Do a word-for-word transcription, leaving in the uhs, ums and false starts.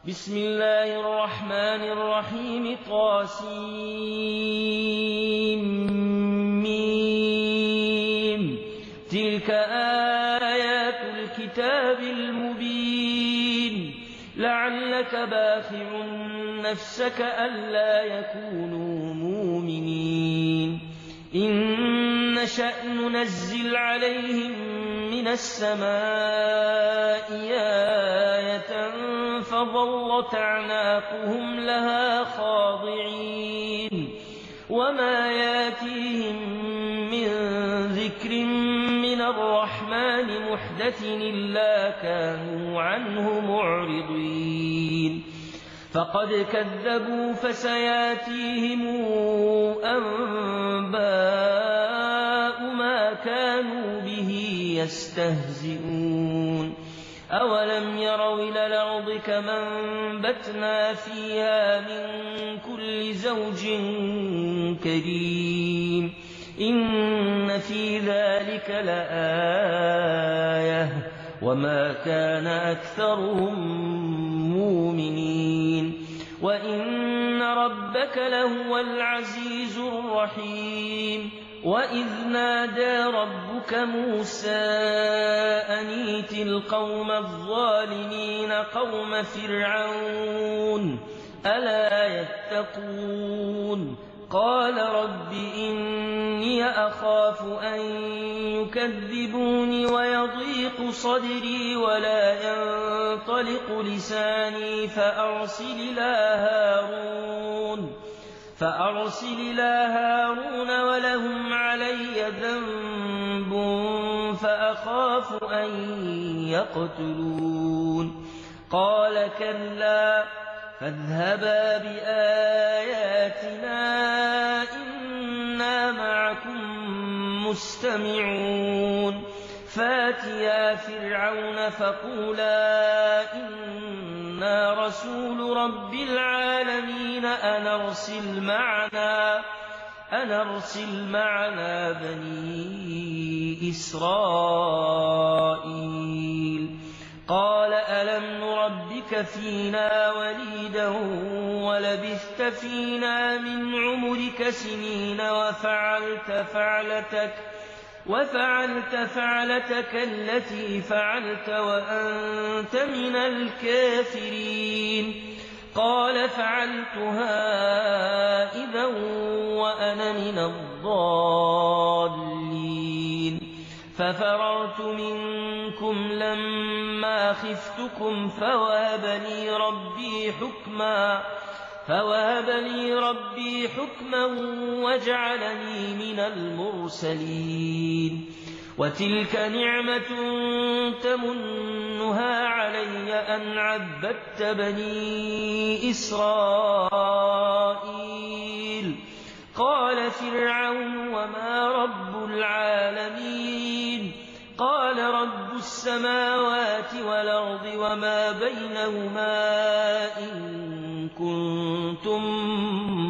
بسم الله الرحمن الرحيم طاسيم تلك آيات الكتاب المبين لعلك باخع نفسك ألا يكونوا مؤمنين إن نشأ ننزل عليهم من السماء آية فظلت أعناقهم لها خاضعين وما ياتيهم من ذكر من الرحمن محدث إلا كانوا عنه معرضين فقد كذبوا فسياتيهم أنباء ما كانوا به يستهزئون أولم يروا إلى الأرض كما أنبتنا فيها من كل زوج كريم إن في ذلك لآية وما كان أكثرهم مؤمنين وإن ربك لهو العزيز الرحيم وإذ نادى ربك موسى أن ائت القوم الظالمين قوم فرعون ألا يتقون قال رب إني أخاف أن يكذبوني ويضيق صدري ولا ينطلق لساني فأرسل إلى هارون فأرسل إلى هارون ولهم علي ذنب فأخاف أن يقتلون قال كلا فاذهبا بآياتنا إنا معكم مستمعون فاتيا فرعون فقولا إنا رسول رب العالمين أن أرسل معنا أن أرسل معنا بني إسرائيل قال ألم نربك فينا وليدا ولبثت فينا من عمرك سنين وفعلت فعلتك وفعلت فعلتك التي فعلت وأنت من الكافرين قال فعلتها إذا وأنا من الضالين ففررت منكم لما خفتكم فوهب لي ربي حكما فوهب لي ربي حكما وجعلني من المرسلين وتلك نعمة تمنها علي أن عبدت بني إسرائيل قال فرعون وما رب العالمين قال رب السماوات والأرض وما بينهما إن كنتم